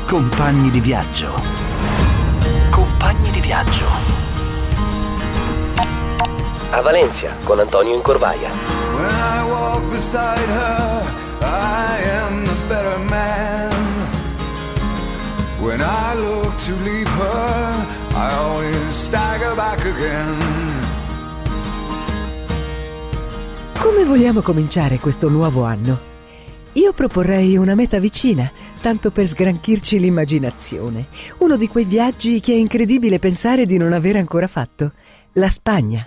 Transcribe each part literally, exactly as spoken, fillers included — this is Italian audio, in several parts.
Compagni di viaggio. Compagni di viaggio. A Valencia con Antonio Incorvaia. When I walk beside her, I am the better man. When I look to leave her, I always stagger back again. Come vogliamo cominciare questo nuovo anno? Io proporrei una meta vicina, tanto per sgranchirci l'immaginazione. Uno di quei viaggi che è incredibile pensare di non aver ancora fatto. La Spagna.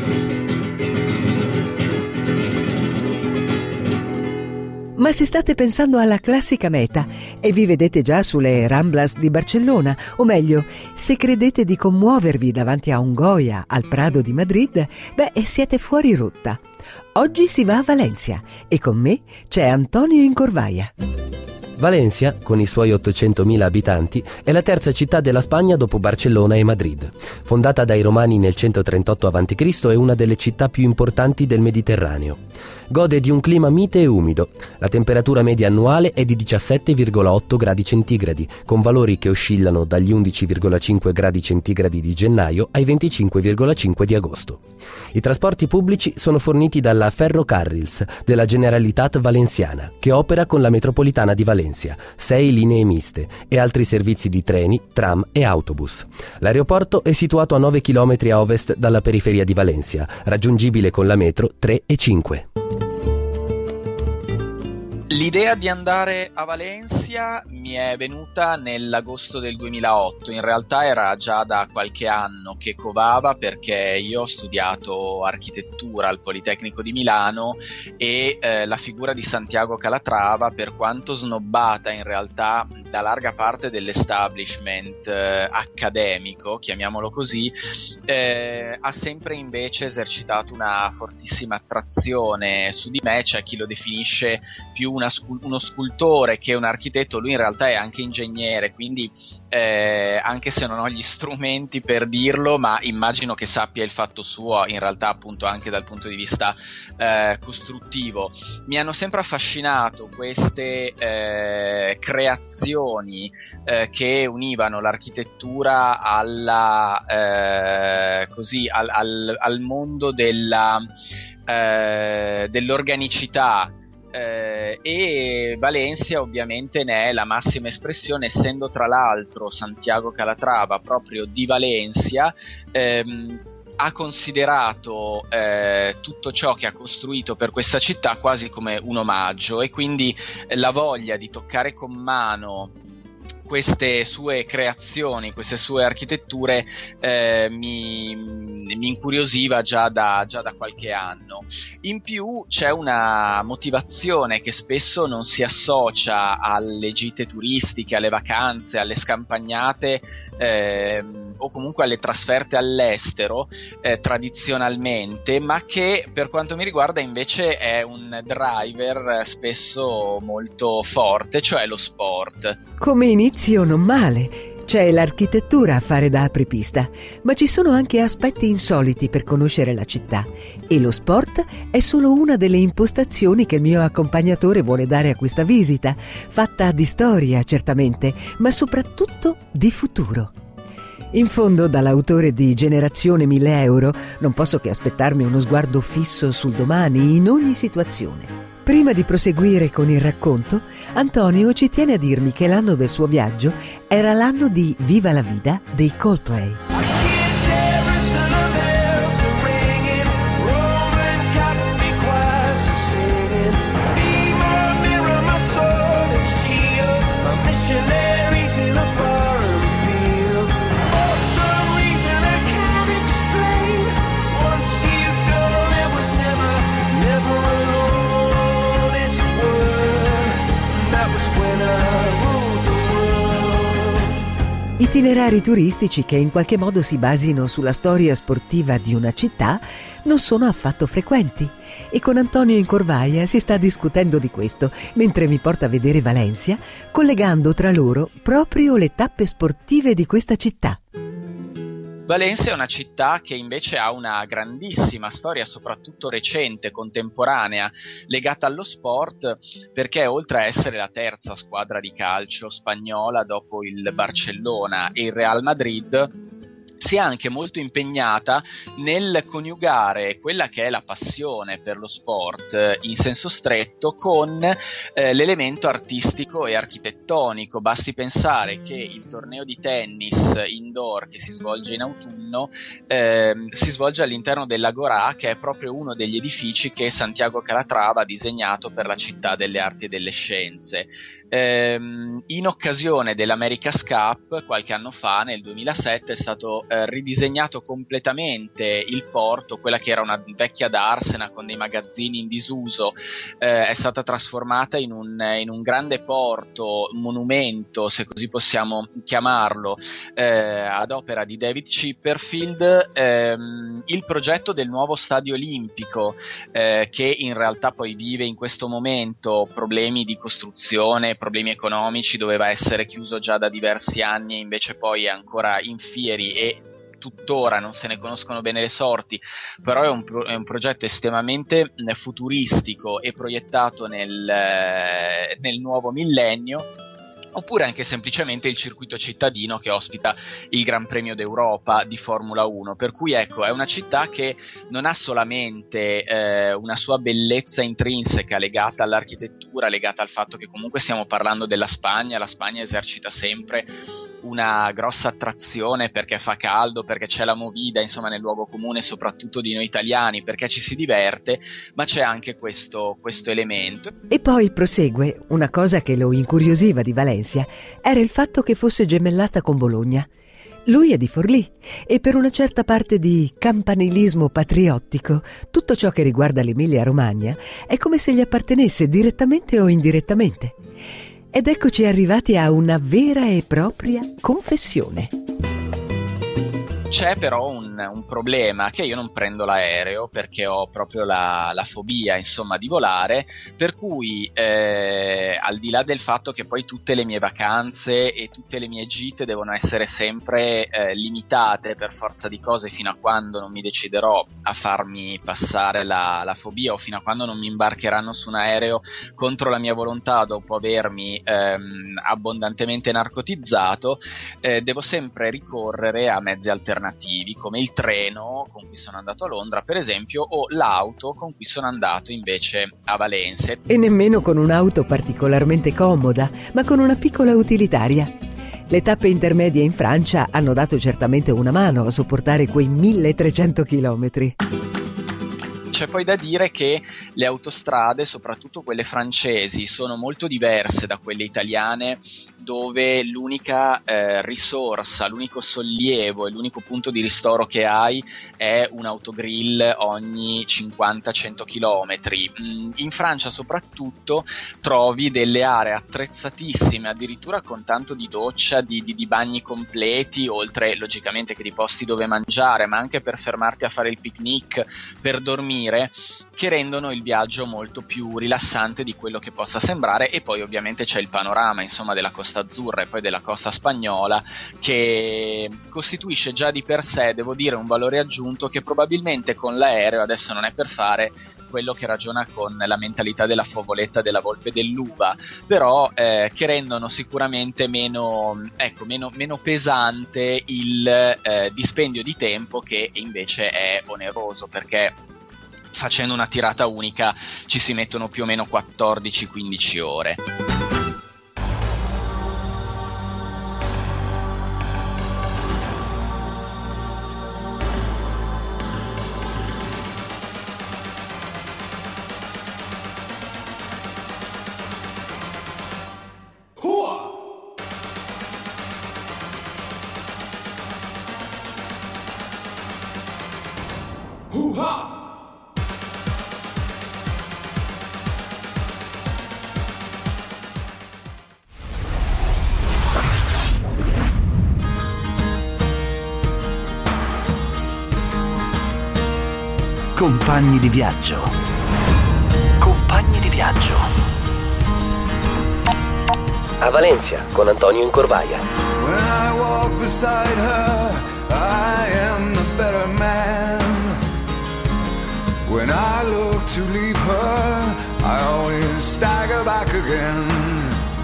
Ma se state pensando alla classica meta e vi vedete già sulle Ramblas di Barcellona, o meglio, se credete di commuovervi davanti a un Goya al Prado di Madrid, beh, siete fuori rotta. Oggi si va a Valencia e con me c'è Antonio Incorvaia. Valencia, con i suoi ottocentomila abitanti, è la terza città della Spagna dopo Barcellona e Madrid. Fondata dai Romani nel centotrentotto avanti Cristo, è una delle città più importanti del Mediterraneo. Gode di un clima mite e umido. La temperatura media annuale è di diciassette virgola otto gradi centigradi, con valori che oscillano dagli undici virgola cinque gradi centigradi di gennaio ai venticinque virgola cinque di agosto. I trasporti pubblici sono forniti dalla Ferrocarrils della Generalitat Valenciana, che opera con la metropolitana di Valencia, sei linee miste e altri servizi di treni, tram e autobus. L'aeroporto è situato a nove chilometri a ovest dalla periferia di Valencia, raggiungibile con la metro tre e cinque. L'idea di andare a Valencia mi è venuta nell'agosto del duemilaotto, in realtà era già da qualche anno che covava, perché io ho studiato architettura al Politecnico di Milano e eh, la figura di Santiago Calatrava, per quanto snobbata in realtà da larga parte dell'establishment eh, accademico, chiamiamolo così, eh, ha sempre invece esercitato una fortissima attrazione su di me. C'è chi lo definisce più una uno scultore che un architetto, lui in realtà è anche ingegnere, quindi eh, anche se non ho gli strumenti per dirlo, ma immagino che sappia il fatto suo, in realtà appunto anche dal punto di vista eh, costruttivo. Mi hanno sempre affascinato queste eh, creazioni eh, che univano l'architettura alla eh, così al, al, al mondo della eh, dell'organicità. Eh, e Valencia ovviamente ne è la massima espressione, essendo tra l'altro Santiago Calatrava proprio di Valencia. ehm, ha considerato eh, tutto ciò che ha costruito per questa città quasi come un omaggio, e quindi eh, la voglia di toccare con mano queste sue creazioni, queste sue architetture eh, mi, mi incuriosiva già da, già da qualche anno. In più c'è una motivazione che spesso non si associa alle gite turistiche, alle vacanze, alle scampagnate eh, o comunque alle trasferte all'estero eh, tradizionalmente, ma che per quanto mi riguarda invece è un driver spesso molto forte, cioè lo sport. Come inizio non male. C'è l'architettura a fare da apripista, ma ci sono anche aspetti insoliti per conoscere la città, e lo sport è solo una delle impostazioni che il mio accompagnatore vuole dare a questa visita, fatta di storia certamente, ma soprattutto di futuro. In fondo, dall'autore di Generazione mille euro, non posso che aspettarmi uno sguardo fisso sul domani in ogni situazione. Prima di proseguire con il racconto, Antonio ci tiene a dirmi che l'anno del suo viaggio era l'anno di Viva la Vida dei Coldplay. Itinerari turistici che in qualche modo si basino sulla storia sportiva di una città non sono affatto frequenti, e con Antonio Incorvaia si sta discutendo di questo mentre mi porta a vedere Valencia, collegando tra loro proprio le tappe sportive di questa città. Valencia è una città che invece ha una grandissima storia, soprattutto recente, contemporanea, legata allo sport, perché oltre a essere la terza squadra di calcio spagnola dopo il Barcellona e il Real Madrid, si è anche molto impegnata nel coniugare quella che è la passione per lo sport eh, in senso stretto con eh, l'elemento artistico e architettonico. Basti pensare che il torneo di tennis indoor che si svolge in autunno eh, si svolge all'interno dell'Agorà, che è proprio uno degli edifici che Santiago Calatrava ha disegnato per la città delle arti e delle scienze. Eh, in occasione dell'America's Cup qualche anno fa, nel duemilasette, è stato eh, ridisegnato completamente il porto. Quella che era una vecchia darsena con dei magazzini in disuso eh, è stata trasformata in un, in un grande porto, un monumento, se così possiamo chiamarlo, eh, ad opera di David Chipperfield. Ehm, il progetto del nuovo stadio olimpico, eh, che in realtà poi vive in questo momento problemi di costruzione, problemi economici, doveva essere chiuso già da diversi anni e invece poi è ancora in fieri e tuttora non se ne conoscono bene le sorti, però è un, pro- è un progetto estremamente futuristico e proiettato nel, eh, nel nuovo millennio. Oppure anche semplicemente il circuito cittadino che ospita il Gran Premio d'Europa di Formula uno, per cui ecco, è una città che non ha solamente eh, una sua bellezza intrinseca legata all'architettura, legata al fatto che comunque stiamo parlando della Spagna. La Spagna esercita sempre una grossa attrazione perché fa caldo, perché c'è la movida, insomma, nel luogo comune soprattutto di noi italiani, perché ci si diverte, ma c'è anche questo, questo elemento. E poi prosegue, una cosa che lo incuriosiva di Valencia era il fatto che fosse gemellata con Bologna. Lui è di Forlì e per una certa parte di campanilismo patriottico, tutto ciò che riguarda l'Emilia-Romagna è come se gli appartenesse direttamente o indirettamente. Ed eccoci arrivati a una vera e propria confessione. C'è però un, un problema, che io non prendo l'aereo perché ho proprio la, la fobia, insomma, di volare, per cui eh, al di là del fatto che poi tutte le mie vacanze e tutte le mie gite devono essere sempre eh, limitate per forza di cose fino a quando non mi deciderò a farmi passare la, la fobia, o fino a quando non mi imbarcheranno su un aereo contro la mia volontà dopo avermi ehm, abbondantemente narcotizzato, eh, devo sempre ricorrere a mezzi alternativi, come il treno con cui sono andato a Londra, per esempio, o l'auto con cui sono andato invece a Valencia. E nemmeno con un'auto particolarmente comoda, ma con una piccola utilitaria. Le tappe intermedie in Francia hanno dato certamente una mano a sopportare quei milletrecento chilometri. C'è poi da dire che le autostrade, soprattutto quelle francesi, sono molto diverse da quelle italiane, dove l'unica eh, risorsa, l'unico sollievo e l'unico punto di ristoro che hai è un autogrill ogni cinquanta cento chilometri. In Francia soprattutto trovi delle aree attrezzatissime, addirittura con tanto di doccia, di, di, di bagni completi, oltre logicamente che di posti dove mangiare, ma anche per fermarti a fare il picnic, per dormire, che rendono il viaggio molto più rilassante di quello che possa sembrare. E poi ovviamente c'è il panorama, insomma, della Costa Azzurra e poi della costa spagnola, che costituisce già di per sé, devo dire, un valore aggiunto che probabilmente con l'aereo, adesso non è per fare quello che ragiona con la mentalità della favoletta della volpe dell'uva, però eh, che rendono sicuramente meno, ecco, meno, meno pesante il eh, dispendio di tempo, che invece è oneroso, perché facendo una tirata unica ci si mettono più o meno quattordici quindici ore. Compagni di viaggio. Compagni di viaggio. A Valencia con Antonio Incorvaia. When I walk beside her, I am When I look to leave her, I always stagger back again.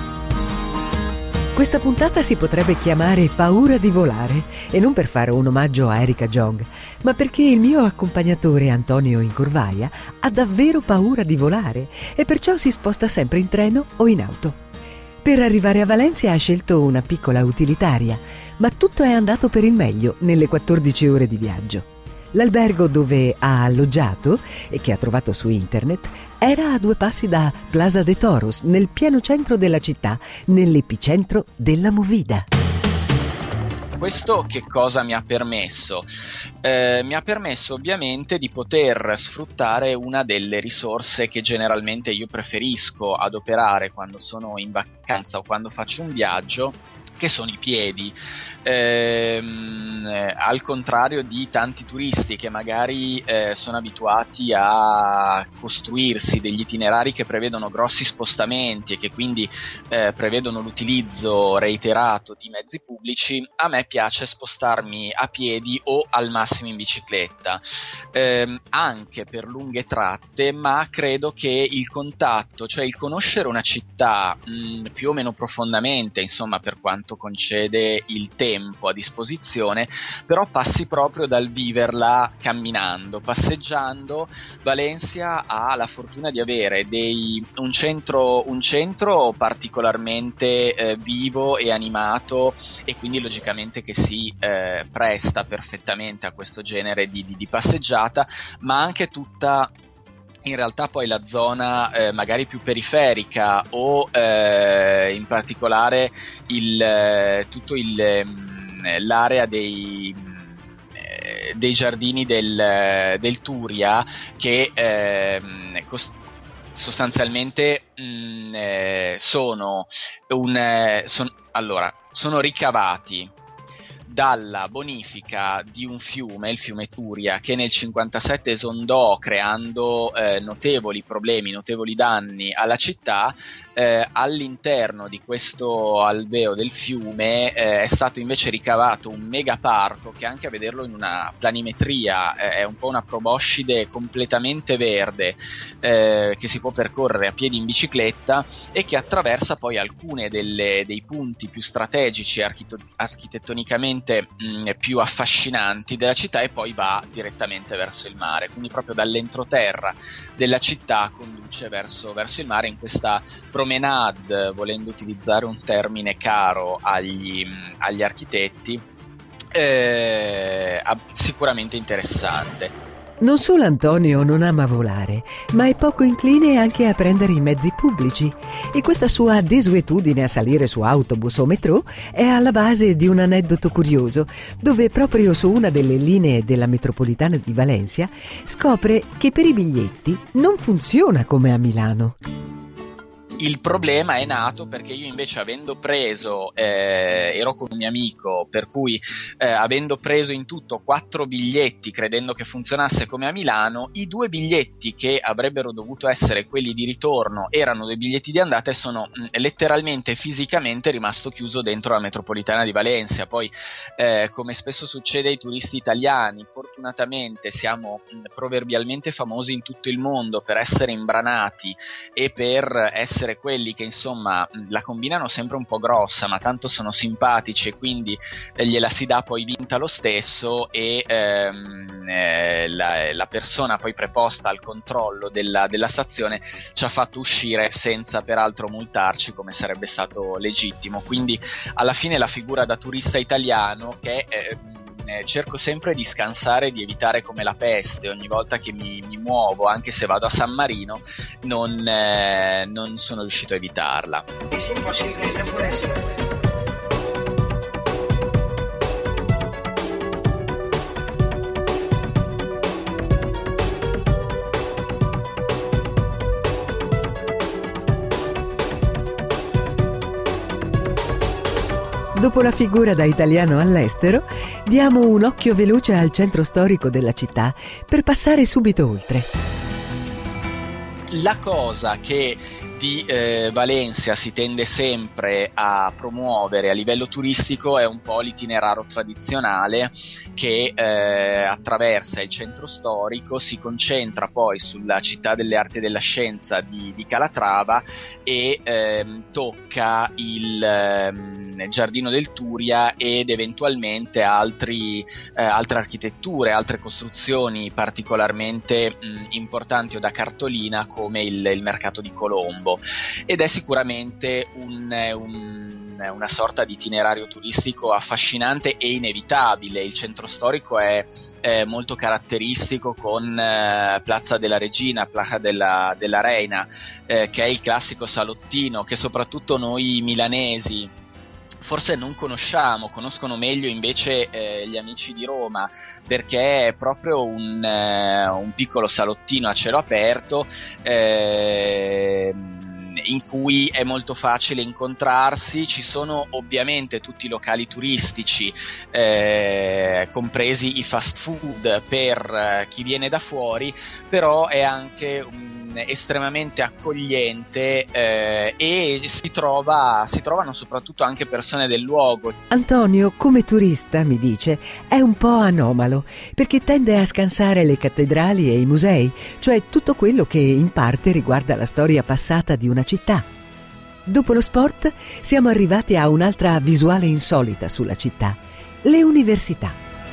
Questa puntata si potrebbe chiamare Paura di volare, e non per fare un omaggio a Erika Jong, ma perché il mio accompagnatore Antonio Incurvaia ha davvero paura di volare e perciò si sposta sempre in treno o in auto. Per arrivare a Valencia ha scelto una piccola utilitaria, ma tutto è andato per il meglio nelle quattordici ore di viaggio. L'albergo dove ha alloggiato e che ha trovato su internet era a due passi da Plaza de Toros, nel pieno centro della città, nell'epicentro della movida. Questo che cosa mi ha permesso? Eh, mi ha permesso ovviamente di poter sfruttare una delle risorse che generalmente io preferisco adoperare quando sono in vacanza o quando faccio un viaggio, che sono i piedi. Ehm, eh, al contrario di tanti turisti che magari eh, sono abituati a costruirsi degli itinerari che prevedono grossi spostamenti e che quindi eh, prevedono l'utilizzo reiterato di mezzi pubblici, a me piace spostarmi a piedi o al massimo in bicicletta, ehm, anche per lunghe tratte, ma credo che il contatto, cioè il conoscere una città mh, più o meno profondamente, insomma, per quanto concede il tempo a disposizione, però passi proprio dal viverla camminando, passeggiando. Valencia ha la fortuna di avere dei, un centro un centro particolarmente eh, vivo e animato, e quindi logicamente che si eh, presta perfettamente a questo genere di, di, di passeggiata, ma anche tutta in realtà poi la zona eh, magari più periferica o eh, in particolare il, eh, tutto il, eh, l'area dei, eh, dei giardini del, del Turia, che eh, cost- sostanzialmente mh, eh, sono un eh, son, allora sono ricavati dalla bonifica di un fiume, il fiume Turia, che nel cinquantasette esondò creando eh, notevoli problemi, notevoli danni alla città. Eh, all'interno di questo alveo del fiume eh, è stato invece ricavato un megaparco che, anche a vederlo in una planimetria, eh, è un po' una proboscide completamente verde, eh, che si può percorrere a piedi in bicicletta e che attraversa poi alcune delle, dei punti più strategici archito- architettonicamente mh, più affascinanti della città, e poi va direttamente verso il mare, quindi proprio dall'entroterra della città conduce verso, verso il mare in questa promenade, volendo utilizzare un termine caro agli, agli architetti, eh, sicuramente interessante. Non solo Antonio non ama volare, ma è poco incline anche a prendere i mezzi pubblici, e questa sua desuetudine a salire su autobus o metro è alla base di un aneddoto curioso, dove proprio su una delle linee della metropolitana di Valencia scopre che per i biglietti non funziona come a Milano. Il problema è nato perché io invece, avendo preso, eh, ero con un mio amico, per cui eh, avendo preso in tutto quattro biglietti credendo che funzionasse come a Milano, i due biglietti che avrebbero dovuto essere quelli di ritorno erano dei biglietti di andata, e sono mh, letteralmente fisicamente rimasto chiuso dentro la metropolitana di Valencia. Poi eh, come spesso succede ai turisti italiani, fortunatamente siamo mh, proverbialmente famosi in tutto il mondo per essere imbranati e per essere quelli che insomma la combinano sempre un po' grossa, ma tanto sono simpatici, e quindi eh, gliela si dà poi vinta lo stesso, e ehm, eh, la, la persona poi preposta al controllo della, della stazione ci ha fatto uscire senza peraltro multarci, come sarebbe stato legittimo. Quindi alla fine la figura da turista italiano che eh, Eh, cerco sempre di scansare, di evitare come la peste ogni volta che mi, mi muovo, anche se vado a San Marino, non, eh, non sono riuscito a evitarla. Es imposible, no puede ser. Dopo la figura da italiano all'estero, diamo un occhio veloce al centro storico della città per passare subito oltre. La cosa che di eh, Valencia si tende sempre a promuovere a livello turistico è un po' l'itinerario tradizionale che eh, attraversa il centro storico, si concentra poi sulla città delle arti e della scienza di, di Calatrava e ehm, tocca il ehm, Giardino del Turia ed eventualmente altri, eh, altre architetture, altre costruzioni particolarmente mh, importanti o da cartolina come il, il mercato di Colombo, ed è sicuramente un, un, una sorta di itinerario turistico affascinante e inevitabile. Il centro storico è, è molto caratteristico con eh, Plaza della Regina, Plaza della, della Reina, eh, che è il classico salottino che soprattutto noi milanesi forse non conosciamo, conoscono meglio invece eh, gli amici di Roma, perché è proprio un, eh, un piccolo salottino a cielo aperto eh, in cui è molto facile incontrarsi. Ci sono ovviamente tutti i locali turistici, eh, compresi i fast food per eh, chi viene da fuori, però è anche un estremamente accogliente eh, e si trova si trovano soprattutto anche persone del luogo. Antonio, come turista, mi dice, è un po' anomalo perché tende a scansare le cattedrali e i musei, cioè tutto quello che in parte riguarda la storia passata di una città. Dopo lo sport siamo arrivati a un'altra visuale insolita sulla città: le università.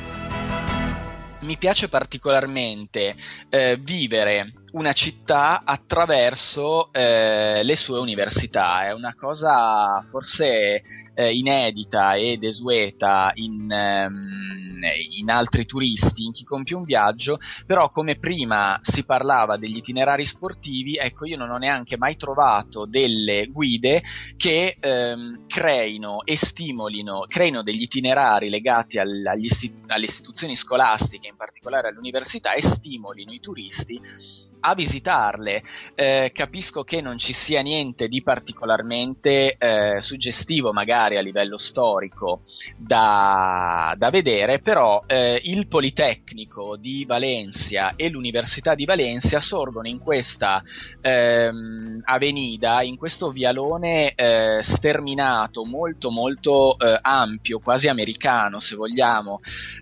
Mi piace particolarmente eh, vivere una città attraverso eh, le sue università. È una cosa forse eh, inedita e desueta in, ehm, in altri turisti, in chi compie un viaggio, però come prima si parlava degli itinerari sportivi, ecco, io non ho neanche mai trovato delle guide che ehm, creino e stimolino, creino degli itinerari legati al, agli isti- alle istituzioni scolastiche, in particolare all'università, e stimolino i turisti a visitarle. Eh, capisco che non ci sia niente di particolarmente eh, suggestivo magari a livello storico da, da vedere, però eh, il Politecnico di Valencia e l'Università di Valencia sorgono in questa ehm, avenida, in questo vialone eh, sterminato, molto molto eh, ampio, quasi americano se vogliamo,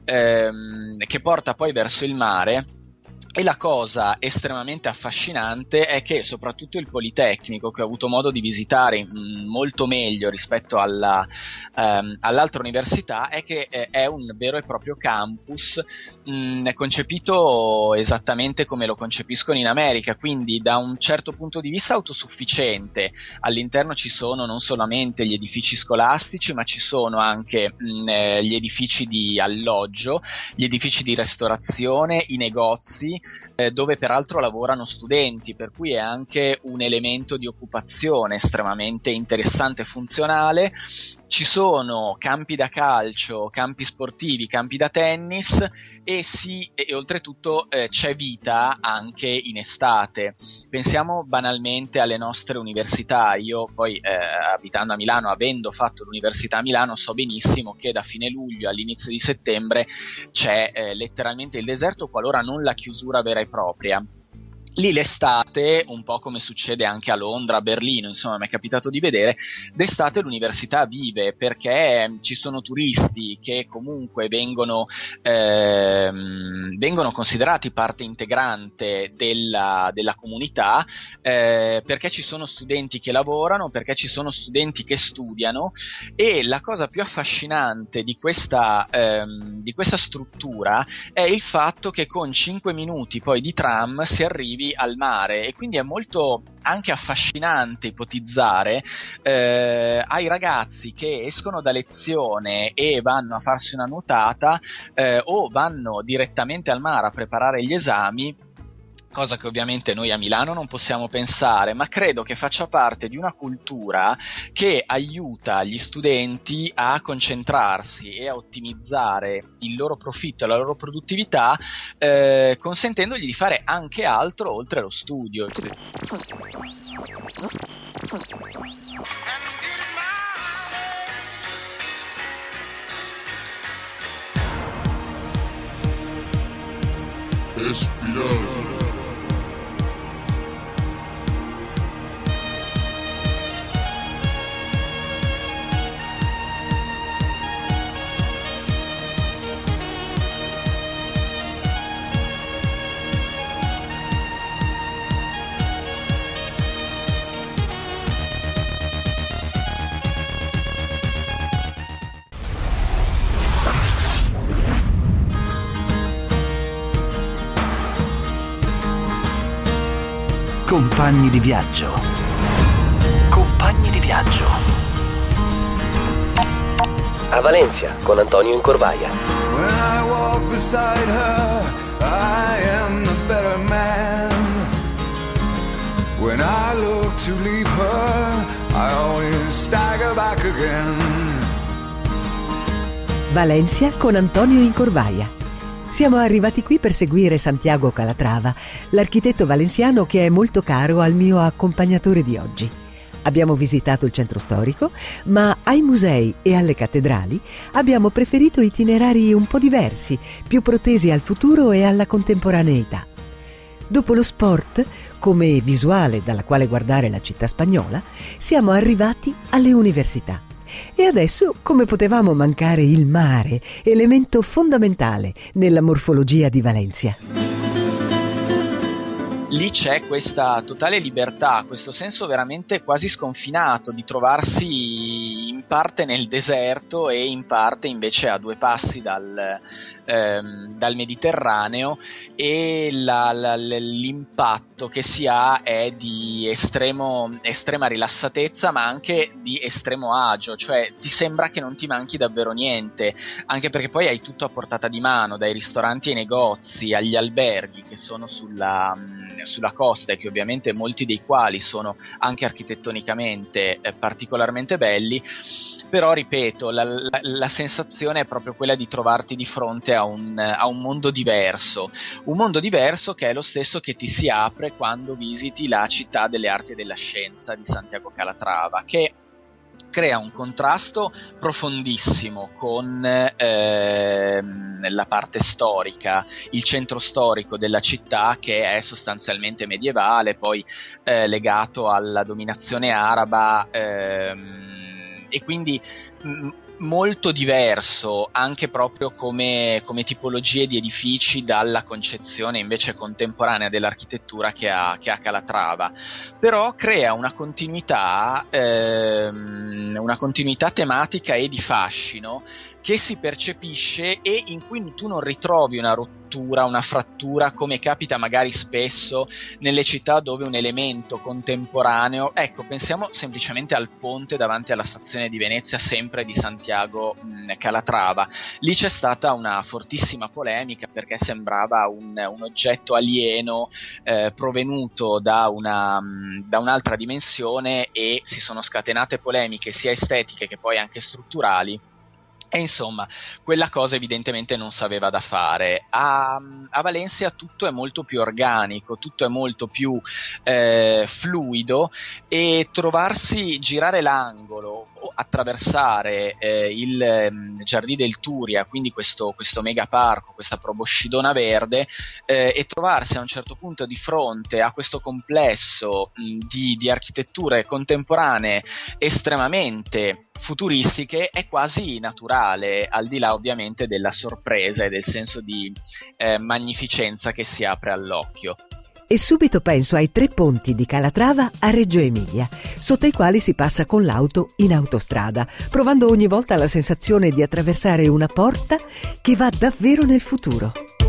ehm, che porta poi verso il mare. E la cosa estremamente affascinante è che soprattutto il Politecnico, che ho avuto modo di visitare mh, molto meglio rispetto alla, ehm, all'altra università, è che eh, è un vero e proprio campus mh, concepito esattamente come lo concepiscono in America, quindi da un certo punto di vista autosufficiente. All'interno ci sono non solamente gli edifici scolastici, ma ci sono anche mh, eh, gli edifici di alloggio, gli edifici di ristorazione, i negozi, Eh, dove peraltro lavorano studenti, per cui è anche un elemento di occupazione estremamente interessante e funzionale. Ci sono campi da calcio, campi sportivi, campi da tennis e, sì, e, e oltretutto eh, c'è vita anche in estate. Pensiamo banalmente alle nostre università. Io poi eh, abitando a Milano, avendo fatto l'università a Milano, so benissimo che da fine luglio all'inizio di settembre c'è eh, letteralmente il deserto, qualora non la chiusura vera e propria. Lì l'estate, un po' come succede anche a Londra, a Berlino, insomma mi è capitato di vedere, d'estate l'università vive perché ci sono turisti che comunque vengono, ehm, vengono considerati parte integrante della, della comunità, eh, perché ci sono studenti che lavorano, perché ci sono studenti che studiano, e la cosa più affascinante di questa, ehm, di questa struttura è il fatto che con cinque minuti poi di tram si arrivi al mare, e quindi è molto anche affascinante ipotizzare eh, ai ragazzi che escono da lezione e vanno a farsi una nuotata eh, o vanno direttamente al mare a preparare gli esami, cosa che ovviamente noi a Milano non possiamo pensare, ma credo che faccia parte di una cultura che aiuta gli studenti a concentrarsi e a ottimizzare il loro profitto e la loro produttività, eh, consentendogli di fare anche altro oltre lo studio. Espirale. Compagni di viaggio. Compagni di viaggio. A Valencia con Antonio Incorvaia. When I walk beside her, I am the better man. When I look to leave her, I always stagger back again. Valencia con Antonio Incorvaia. Siamo arrivati qui per seguire Santiago Calatrava, l'architetto valenziano che è molto caro al mio accompagnatore di oggi. Abbiamo visitato il centro storico, ma ai musei e alle cattedrali abbiamo preferito itinerari un po' diversi, più protesi al futuro e alla contemporaneità. Dopo lo sport, come visuale dalla quale guardare la città spagnola, siamo arrivati alle università. E adesso come potevamo mancare il mare, elemento fondamentale nella morfologia di Valencia? Lì c'è questa totale libertà, questo senso veramente quasi sconfinato di trovarsi in parte nel deserto e in parte invece a due passi dal, ehm, dal Mediterraneo, e la, la, l'impatto che si ha è di estremo, estrema rilassatezza, ma anche di estremo agio, cioè ti sembra che non ti manchi davvero niente, anche perché poi hai tutto a portata di mano, dai ristoranti ai negozi, agli alberghi che sono sulla... sulla costa, e che ovviamente molti dei quali sono anche architettonicamente eh, particolarmente belli. Però ripeto, la, la, la sensazione è proprio quella di trovarti di fronte a un, a un mondo diverso, un mondo diverso che è lo stesso che ti si apre quando visiti la città delle arti e della scienza di Santiago Calatrava, che crea un contrasto profondissimo con eh, la parte storica, il centro storico della città, che è sostanzialmente medievale, poi eh, legato alla dominazione araba, ehm, e quindi mh, molto diverso anche proprio come, come tipologie di edifici dalla concezione invece contemporanea dell'architettura che ha, che ha Calatrava, però crea una continuità, ehm, una continuità tematica e di fascino che si percepisce, e in cui tu non ritrovi una rottura, una frattura, come capita magari spesso nelle città dove un elemento contemporaneo, ecco, pensiamo semplicemente al ponte davanti alla stazione di Venezia, sempre di Santiago mh, Calatrava. Lì c'è stata una fortissima polemica perché sembrava un, un oggetto alieno eh, provenuto da, una, mh, da un'altra dimensione, e si sono scatenate polemiche sia estetiche che poi anche strutturali. E insomma, quella cosa evidentemente non sapeva da fare. A, a Valencia tutto è molto più organico, tutto è molto più eh, fluido, e trovarsi, girare l'angolo, attraversare eh, il eh, Giardì del Turia, quindi questo, questo mega parco, questa proboscidona verde, eh, e trovarsi a un certo punto di fronte a questo complesso mh, di, di architetture contemporanee estremamente futuristiche, è quasi naturale, al di là ovviamente della sorpresa e del senso di eh, magnificenza che si apre all'occhio. E subito penso ai tre ponti di Calatrava a Reggio Emilia, sotto i quali si passa con l'auto in autostrada, provando ogni volta la sensazione di attraversare una porta che va davvero nel futuro.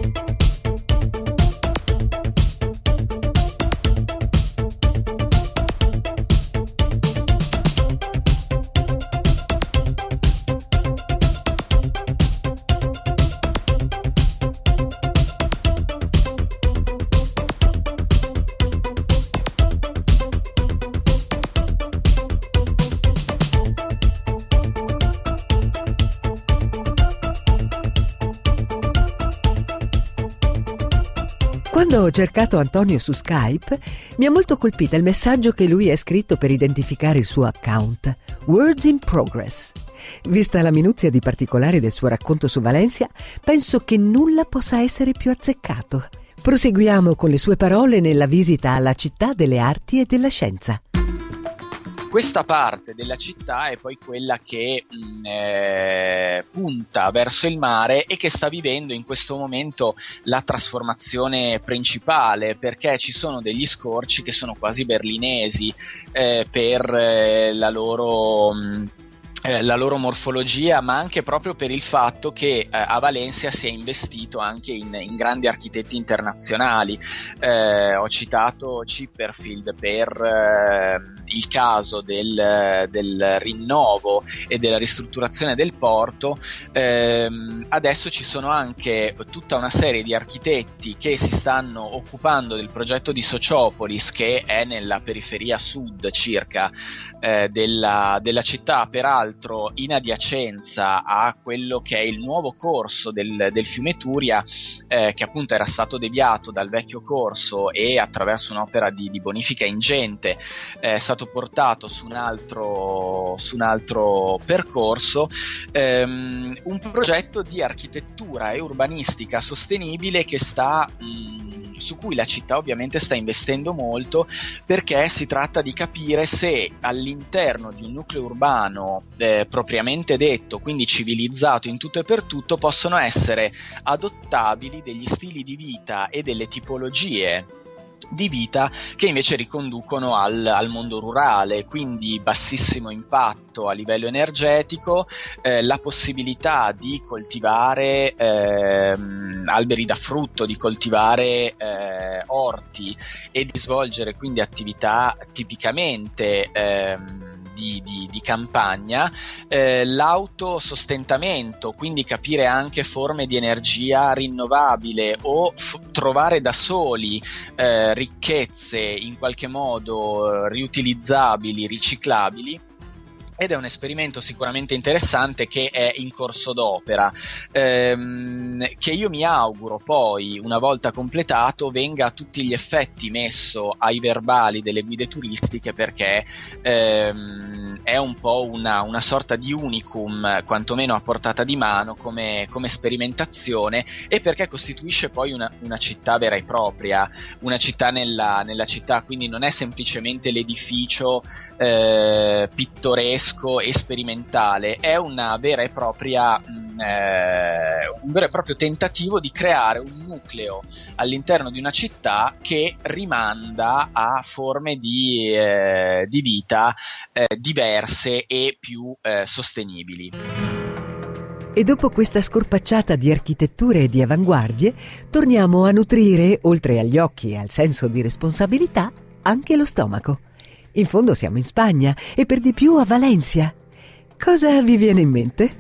Quando ho cercato Antonio su Skype, mi ha molto colpita il messaggio che lui ha scritto per identificare il suo account, Words in Progress. Vista la minuzia di particolari del suo racconto su Valencia, penso che nulla possa essere più azzeccato. Proseguiamo con le sue parole nella visita alla città delle arti e della scienza. Questa parte della città è poi quella che mh, eh, punta verso il mare e che sta vivendo in questo momento la trasformazione principale, perché ci sono degli scorci che sono quasi berlinesi eh, per eh, la loro... Mh, Eh, la loro morfologia, ma anche proprio per il fatto che eh, a Valencia si è investito anche in, in grandi architetti internazionali. Eh, ho citato Chipperfield per eh, il caso del, del rinnovo e della ristrutturazione del porto. Eh, adesso ci sono anche tutta una serie di architetti che si stanno occupando del progetto di Sociopolis, che è nella periferia sud circa eh, della, della città, peraltro in adiacenza a quello che è il nuovo corso del, del fiume Turia, eh, che appunto era stato deviato dal vecchio corso e attraverso un'opera di, di bonifica ingente eh, è stato portato su un altro, su un altro percorso, ehm, un progetto di architettura e urbanistica sostenibile che sta mh, su cui la città ovviamente sta investendo molto, perché si tratta di capire se all'interno di un nucleo urbano eh, propriamente detto, quindi civilizzato in tutto e per tutto, possono essere adottabili degli stili di vita e delle tipologie di vita che invece riconducono al, al mondo rurale, quindi bassissimo impatto a livello energetico, eh, la possibilità di coltivare ehm, alberi da frutto, di coltivare eh, orti e di svolgere quindi attività tipicamente ehm, Di, di, di campagna, eh, l'autosostentamento, quindi capire anche forme di energia rinnovabile o f- trovare da soli eh, ricchezze in qualche modo riutilizzabili, riciclabili. Ed è un esperimento sicuramente interessante che è in corso d'opera, ehm, che io mi auguro poi, una volta completato, venga a tutti gli effetti messo ai verbali delle guide turistiche, perché ehm, è un po' una, una sorta di unicum, quantomeno a portata di mano come, come sperimentazione, e perché costituisce poi una, una città vera e propria, una città nella, nella città, quindi non è semplicemente l'edificio eh, pittoresco e sperimentale, è una vera e propria mh, eh, un vero e proprio tentativo di creare un nucleo all'interno di una città che rimanda a forme di, eh, di vita eh, diverse e più eh, sostenibili. E dopo questa scorpacciata di architetture e di avanguardie, torniamo a nutrire, oltre agli occhi e al senso di responsabilità, anche lo stomaco. In fondo siamo in Spagna e per di più a Valencia. Cosa vi viene in mente?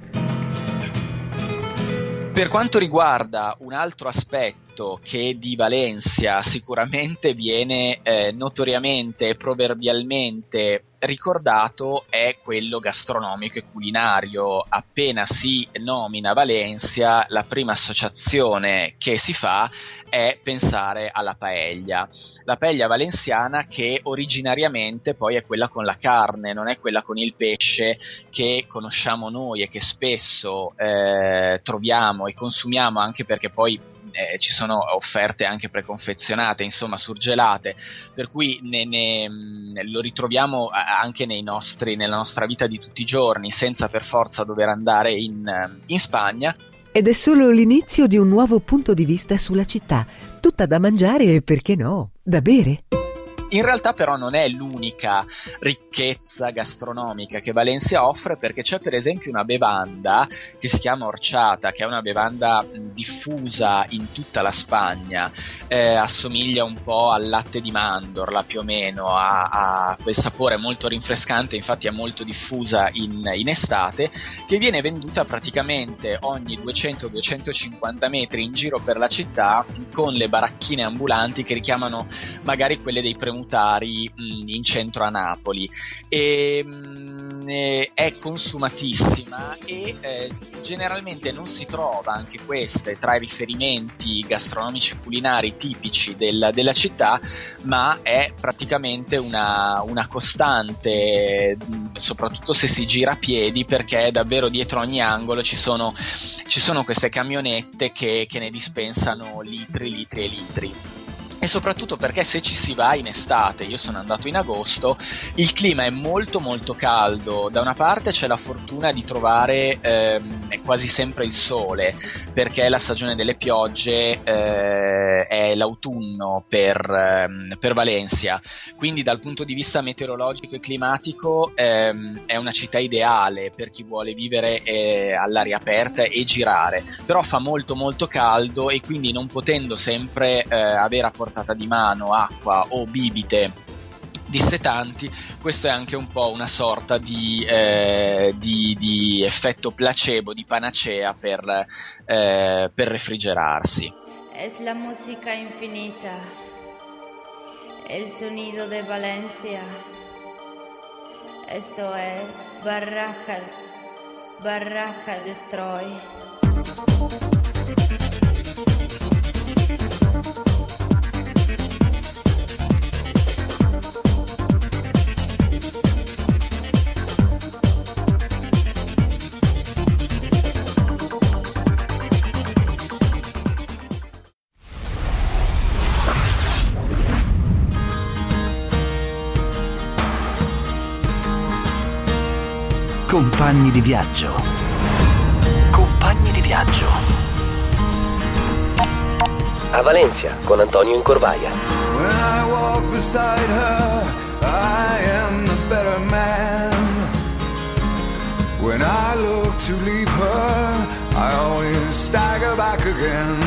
Per quanto riguarda un altro aspetto che di Valencia sicuramente viene eh, notoriamente e proverbialmente ricordato, è quello gastronomico e culinario. Appena si nomina Valencia, la prima associazione che si fa è pensare alla paella. La paella valenziana, che originariamente poi è quella con la carne, non è quella con il pesce che conosciamo noi e che spesso eh, troviamo e consumiamo, anche perché poi Eh, ci sono offerte anche preconfezionate, insomma surgelate, per cui ne, ne, lo ritroviamo anche nei nostri, nella nostra vita di tutti i giorni, senza per forza dover andare in, in Spagna. Ed è solo l'inizio di un nuovo punto di vista sulla città, tutta da mangiare e, perché no, da bere. In realtà però non è l'unica ricchezza gastronomica che Valencia offre, perché c'è per esempio una bevanda che si chiama horchata, che è una bevanda diffusa in tutta la Spagna, eh, assomiglia un po' al latte di mandorla più o meno, ha, ha quel sapore molto rinfrescante, infatti è molto diffusa in, in estate, che viene venduta praticamente ogni duecento duecentocinquanta metri in giro per la città, con le baracchine ambulanti che richiamano magari quelle dei premutari mh, in centro a Napoli, e mh, è consumatissima e eh, generalmente non si trova, anche queste, tra i riferimenti gastronomici e culinari tipici del, della città, ma è praticamente una, una costante, soprattutto se si gira a piedi, perché davvero dietro ogni angolo ci sono, ci sono queste camionette che, che ne dispensano litri, litri e litri. E soprattutto perché se ci si va in estate, io sono andato in agosto, il clima è molto molto caldo. Da una parte c'è la fortuna di trovare ehm, quasi sempre il sole, perché la stagione delle piogge eh, eh, è l'autunno per, ehm, per Valencia, quindi dal punto di vista meteorologico e climatico ehm, è una città ideale per chi vuole vivere eh, all'aria aperta e girare, però fa molto molto caldo e quindi non potendo sempre eh, avere a portata di mano acqua o bibite dissetanti, questo è anche un po' una sorta di, eh, di, di effetto placebo, di panacea per, eh, per refrigerarsi. Es la música infinita, el sonido de Valencia. Esto es Barraca, Barraca Destroy. Compagni di viaggio. Compagni di viaggio. A Valencia con Antonio Incorvaia. When I walk beside her, I am the better man. When I look to leave her, I always stagger back again.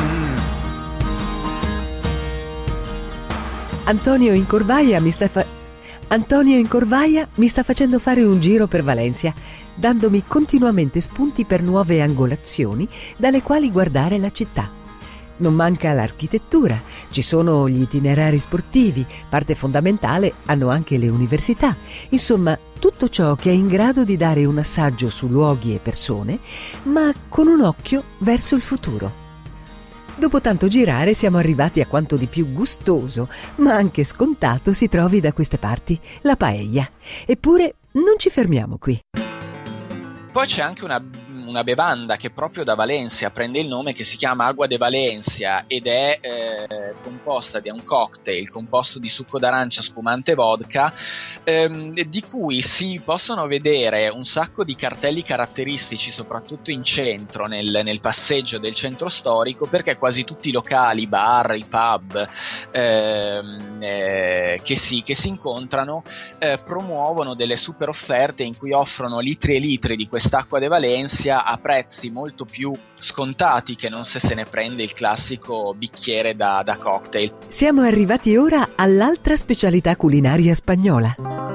Antonio Incorvaia mi sta fa- Antonio Incorvaia mi sta facendo fare un giro per Valencia, dandomi continuamente spunti per nuove angolazioni dalle quali guardare la città. Non manca l'architettura, ci sono gli itinerari sportivi, parte fondamentale hanno anche le università. Insomma, tutto ciò che è in grado di dare un assaggio su luoghi e persone, ma con un occhio verso il futuro. Dopo tanto girare siamo arrivati a quanto di più gustoso, ma anche scontato si trovi da queste parti, la paella. Eppure non ci fermiamo qui. Poi c'è anche una, una bevanda che proprio da Valencia prende il nome, che si chiama Agua de Valencia ed è eh, composta di un cocktail composto di succo d'arancia, spumante e vodka, ehm, di cui si possono vedere un sacco di cartelli caratteristici, soprattutto in centro, nel, nel passeggio del centro storico, perché quasi tutti i locali, i bar, i pub ehm, eh, che, si, che si incontrano eh, promuovono delle super offerte in cui offrono litri e litri di quest'acqua de Valencia a prezzi molto più scontati che non se se ne prende il classico bicchiere da, da cocktail. Siamo arrivati ora all'altra specialità culinaria spagnola.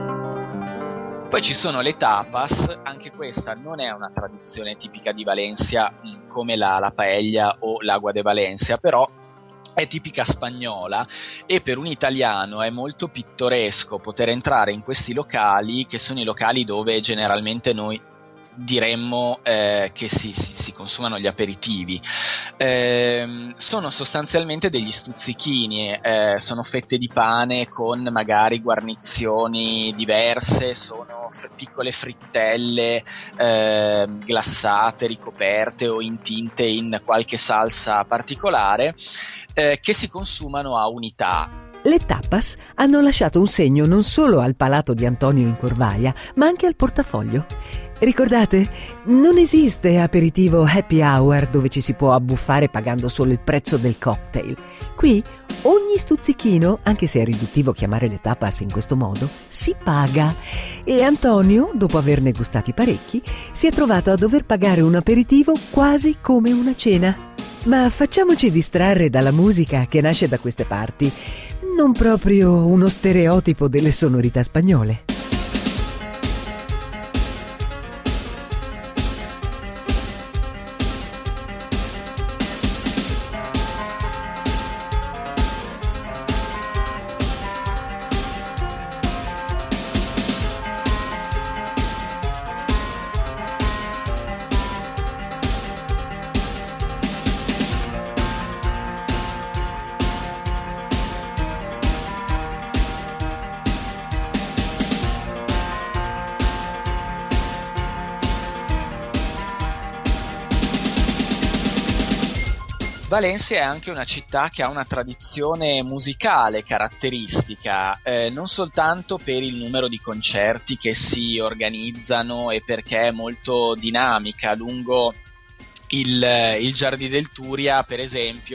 Poi ci sono le tapas, anche questa non è una tradizione tipica di Valencia come la, la paella o l'agua de Valencia, però è tipica spagnola e per un italiano è molto pittoresco poter entrare in questi locali, che sono i locali dove generalmente noi diremmo eh, che si, si, si consumano gli aperitivi. Eh, sono sostanzialmente degli stuzzichini, eh, sono fette di pane con magari guarnizioni diverse, sono f- piccole frittelle eh, glassate, ricoperte o intinte in qualche salsa particolare, eh, che si consumano a unità. Le tapas hanno lasciato un segno non solo al palato di Antonio Incorvaia, ma anche al portafoglio. Ricordate, non esiste aperitivo happy hour dove ci si può abbuffare pagando solo il prezzo del cocktail. Qui ogni stuzzichino, anche se è riduttivo chiamare le tapas in questo modo, si paga. E Antonio, dopo averne gustati parecchi, si è trovato a dover pagare un aperitivo quasi come una cena. Ma facciamoci distrarre dalla musica che nasce da queste parti. Non proprio uno stereotipo delle sonorità spagnole. Valencia è anche una città che ha una tradizione musicale caratteristica, eh, non soltanto per il numero di concerti che si organizzano e perché è molto dinamica. Lungo il, il Giardì del Turia, per esempio,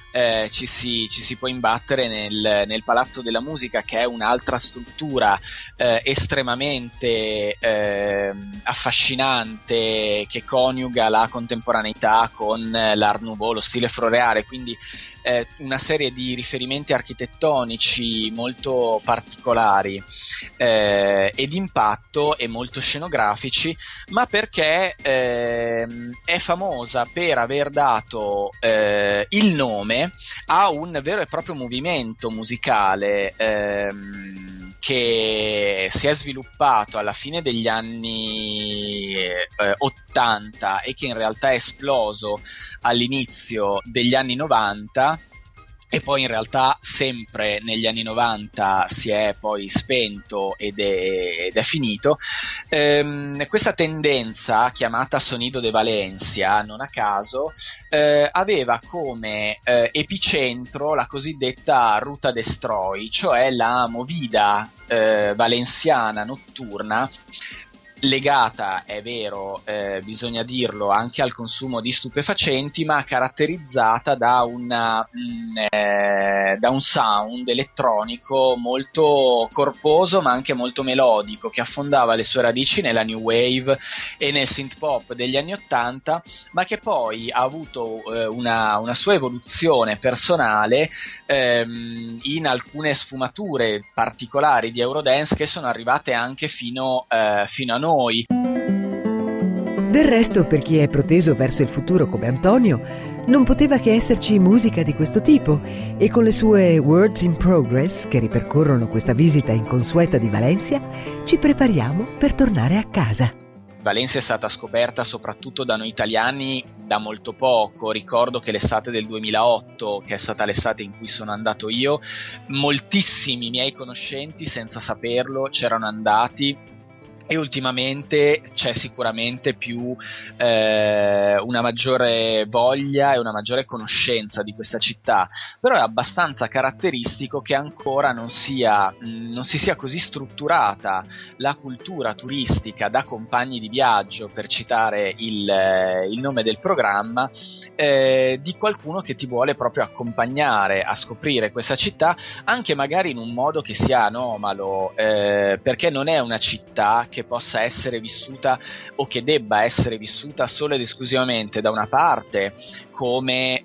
eh, ci, si, ci si può imbattere nel, nel Palazzo della Musica, che è un'altra struttura eh, estremamente eh, affascinante, che coniuga la contemporaneità con l'Art Nouveau, lo stile floreale, quindi eh, una serie di riferimenti architettonici molto particolari eh, e di impatto e molto scenografici, ma perché eh, è famosa per aver dato eh, il nome a un vero e proprio movimento musicale ehm, che si è sviluppato alla fine degli anni eh, ottanta e che in realtà è esploso all'inizio degli anni novanta, e poi in realtà sempre negli anni novanta si è poi spento ed è, ed è finito. Ehm, questa tendenza, chiamata Sonido de Valencia, non a caso, eh, aveva come eh, epicentro la cosiddetta Ruta Destroy, cioè la movida eh, valenziana notturna, legata, è vero, eh, bisogna dirlo, anche al consumo di stupefacenti, ma caratterizzata da, una, mh, eh, da un sound elettronico molto corposo ma anche molto melodico, che affondava le sue radici nella new wave e nel synth pop degli anni ottanta, ma che poi ha avuto eh, una, una sua evoluzione personale ehm, in alcune sfumature particolari di Eurodance che sono arrivate anche fino, eh, fino a noi. Noi. Del resto, per chi è proteso verso il futuro come Antonio, non poteva che esserci musica di questo tipo, e con le sue Words in Progress, che ripercorrono questa visita inconsueta di Valencia, ci prepariamo per tornare a casa. Valencia è stata scoperta soprattutto da noi italiani da molto poco. Ricordo che l'estate del duemilaotto, che è stata l'estate in cui sono andato io, moltissimi miei conoscenti, senza saperlo, c'erano andati. E ultimamente c'è sicuramente più eh, una maggiore voglia e una maggiore conoscenza di questa città, però è abbastanza caratteristico che ancora non sia mh, non si sia così strutturata la cultura turistica da compagni di viaggio, per citare il, eh, il nome del programma, eh, di qualcuno che ti vuole proprio accompagnare a scoprire questa città, anche magari in un modo che sia anomalo, eh, perché non è una città che che possa essere vissuta o che debba essere vissuta solo ed esclusivamente da una parte, come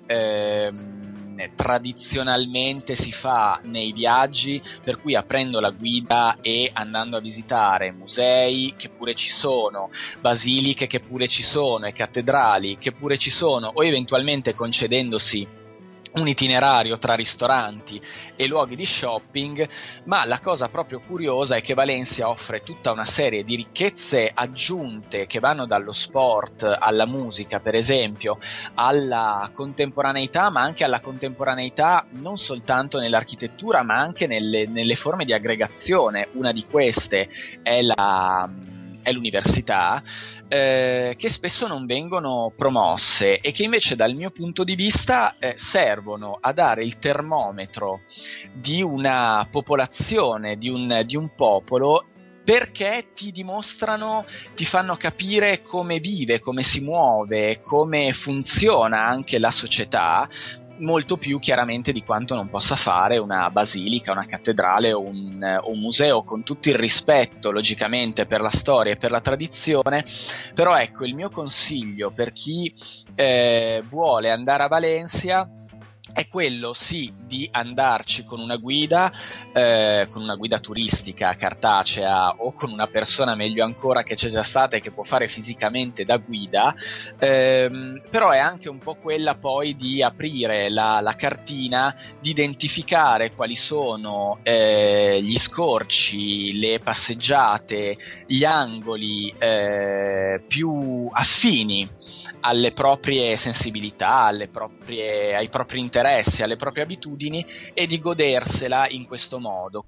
ehm, tradizionalmente si fa nei viaggi, per cui aprendo la guida e andando a visitare musei che pure ci sono, basiliche che pure ci sono e cattedrali che pure ci sono, o eventualmente concedendosi un itinerario tra ristoranti e luoghi di shopping. Ma la cosa proprio curiosa è che Valencia offre tutta una serie di ricchezze aggiunte che vanno dallo sport alla musica, per esempio, alla contemporaneità, ma anche alla contemporaneità non soltanto nell'architettura ma anche nelle, nelle forme di aggregazione. Una di queste è la è l'università, eh, che spesso non vengono promosse e che invece dal mio punto di vista eh, servono a dare il termometro di una popolazione, di un, di un popolo, perché ti dimostrano, ti fanno capire come vive, come si muove, come funziona anche la società, molto più chiaramente di quanto non possa fare una basilica, una cattedrale o un, o un museo, con tutto il rispetto logicamente per la storia e per la tradizione. Però ecco, il mio consiglio per chi eh, vuole andare a Valencia è quello sì di andarci con una guida, eh, con una guida turistica cartacea o con una persona meglio ancora che c'è già stata e che può fare fisicamente da guida, ehm, però è anche un po' quella poi di aprire la, la cartina, di identificare quali sono eh, gli scorci, le passeggiate, gli angoli eh, più affini alle proprie sensibilità, alle proprie, ai propri interessi, alle proprie abitudini, e di godersela in questo modo.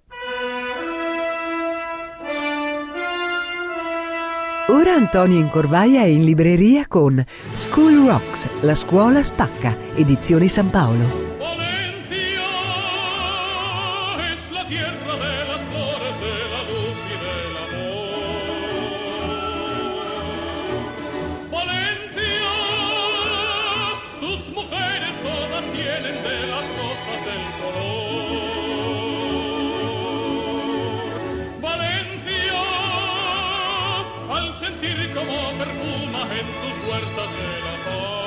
Ora Antonio Incorvaia è in libreria con School Rocks, la scuola spacca, edizioni San Paolo. Mujeres todas tienen de la como perfuma en tus huertas el amor.